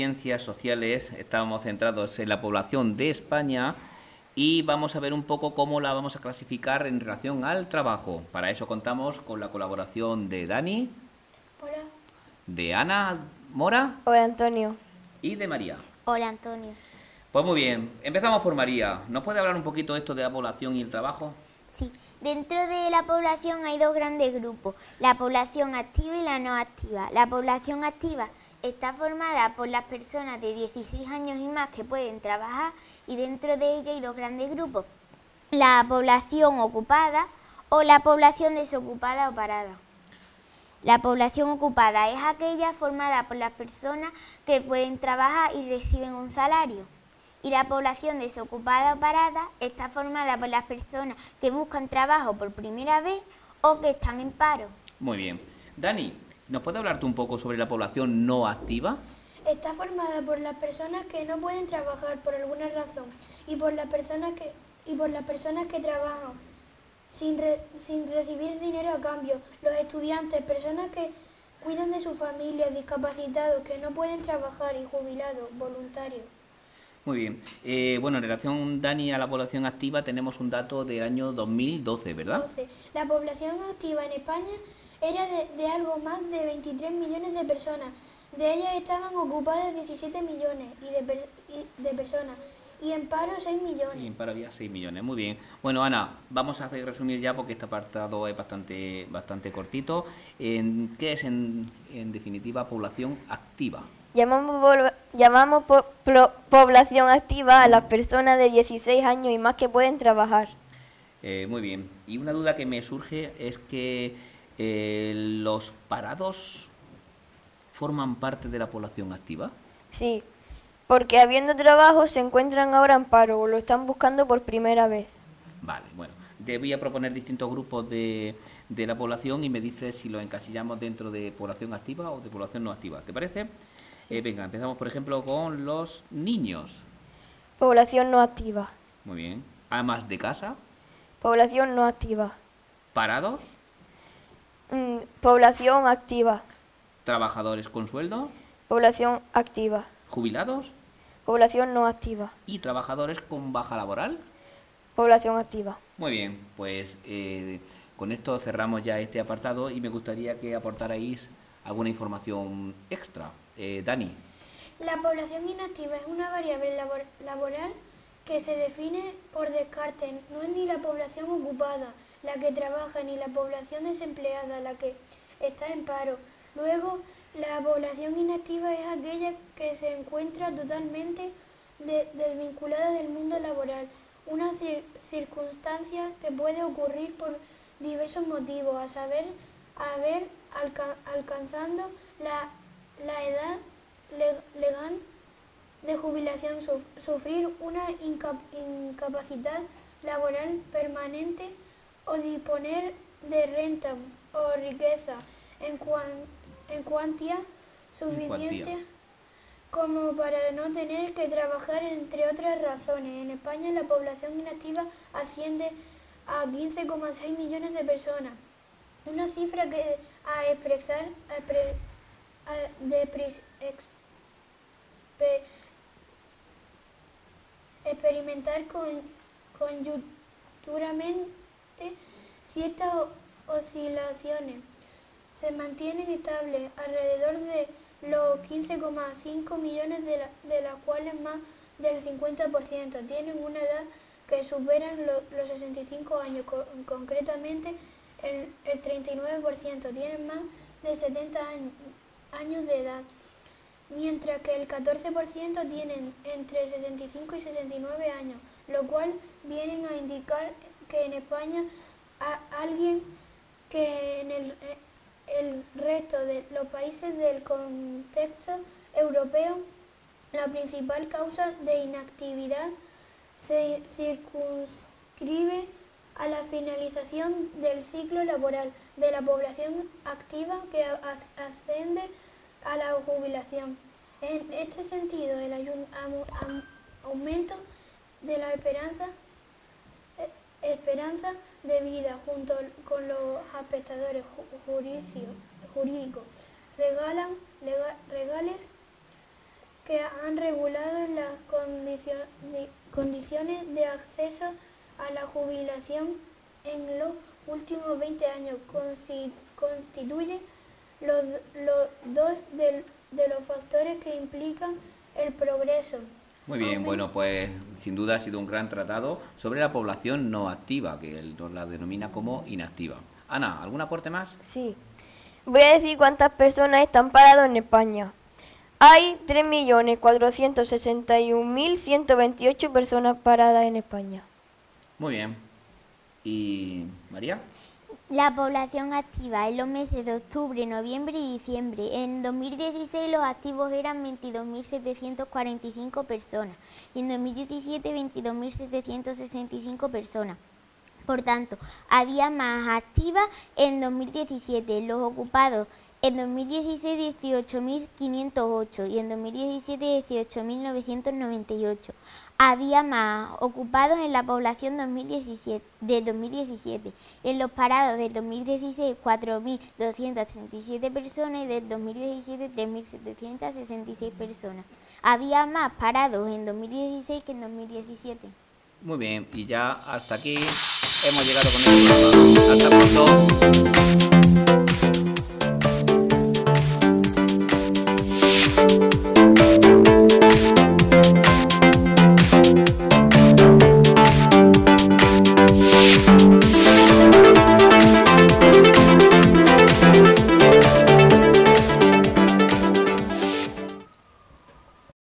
Ciencias Sociales, estamos centrados en la población de España y vamos a ver un poco cómo la vamos a clasificar en relación al trabajo. Para eso contamos con la colaboración de Dani, Hola. de Ana Mora Hola, Antonio. y de María. Hola, Antonio. Pues muy bien, empezamos por María. ¿Nos puede hablar un poquito esto de la población y el trabajo? Sí, dentro de la población hay dos grandes grupos, la población activa y la no activa. La población activa está formada por las personas de 16 años y más que pueden trabajar y dentro de ella hay dos grandes grupos, la población ocupada o la población desocupada o parada. La población ocupada es aquella formada por las personas que pueden trabajar y reciben un salario. Y la población desocupada o parada está formada por las personas que buscan trabajo por primera vez o que están en paro. Muy bien. Dani, ¿nos puede hablar tú un poco sobre la población no activa? Está formada por las personas que no pueden trabajar por alguna razón y por las personas que trabajan sin recibir dinero a cambio. Los estudiantes, personas que cuidan de su familia, discapacitados que no pueden trabajar y jubilados, voluntarios. Muy bien. Bueno, en relación, Dani, a la población activa tenemos un dato del año 2012, ¿verdad? 12. La población activa en España era de algo más de 23 millones de personas. De ellas estaban ocupadas 17 millones de personas y en paro 6 millones. Y en paro había 6 millones, muy bien. Bueno, Ana, vamos a resumir ya porque este apartado es bastante cortito. ¿Qué es en definitiva población activa? Llamamos población activa a las personas de 16 años y más que pueden trabajar. Muy bien. Y una duda que me surge es que los parados forman parte de la población activa. Sí, porque habiendo trabajo se encuentran ahora en paro o lo están buscando por primera vez. Vale, bueno. Te voy a proponer distintos grupos de la población y me dices si los encasillamos dentro de población activa o de población no activa. ¿Te parece? Sí. Venga, empezamos por ejemplo con los niños. Población no activa. Muy bien. Amas de casa. Población no activa. Parados. Población activa. Trabajadores con sueldo. Población activa. Jubilados. Población no activa. Y trabajadores con baja laboral. Población activa. Muy bien, pues con esto cerramos ya este apartado y me gustaría que aportarais alguna información extra. Dani. La población inactiva es una variable laboral que se define por descarte. No es ni la población ocupada la que trabaja ni la población desempleada la que está en paro. Luego, la población inactiva es aquella que se encuentra totalmente desvinculada del mundo laboral, una circunstancia que puede ocurrir por diversos motivos, a saber, alcanzando la edad legal de jubilación, sufrir una incapacidad laboral permanente o disponer de renta o riqueza en cuantía suficiente como para no tener que trabajar, entre otras razones. En España la población inactiva asciende a 15,6 millones de personas, una cifra que experimentar coyunturalmente ciertas oscilaciones. Se mantienen estables alrededor de los 15,5 millones de las cuales más del 50% tienen una edad que superan los 65 años. Concretamente, el 39% tienen más de 70 años de edad, mientras que el 14% tienen entre 65 y 69 años, lo cual viene a indicar que en España alguien que en el resto de los países del contexto europeo, la principal causa de inactividad se circunscribe a la finalización del ciclo laboral de la población activa que asciende a la jubilación. En este sentido, el aumento de la esperanza de vida junto con los aspectos jurídicos regales que han regulado las condiciones de acceso a la jubilación en los últimos 20 años constituyen los dos de los factores que implican el progreso. Muy bien, bueno, pues sin duda ha sido un gran tratado sobre la población no activa, que él nos la denomina como inactiva. Ana, ¿algún aporte más? Sí. Voy a decir cuántas personas están paradas en España. Hay 3.461.128 personas paradas en España. Muy bien. ¿Y María? La población activa en los meses de octubre, noviembre y diciembre. En 2016 los activos eran 22.745 personas y en 2017 22.765 personas. Por tanto, había más activas en 2017. Los ocupados en 2016 18.508 y en 2017 18.998. Había más ocupados en la población del 2017. En los parados del 2016 4.237 personas y del 2017 3.766 personas. Había más parados en 2016 que en 2017. Muy bien, y ya hasta aquí hemos llegado con el programa. Hasta pronto.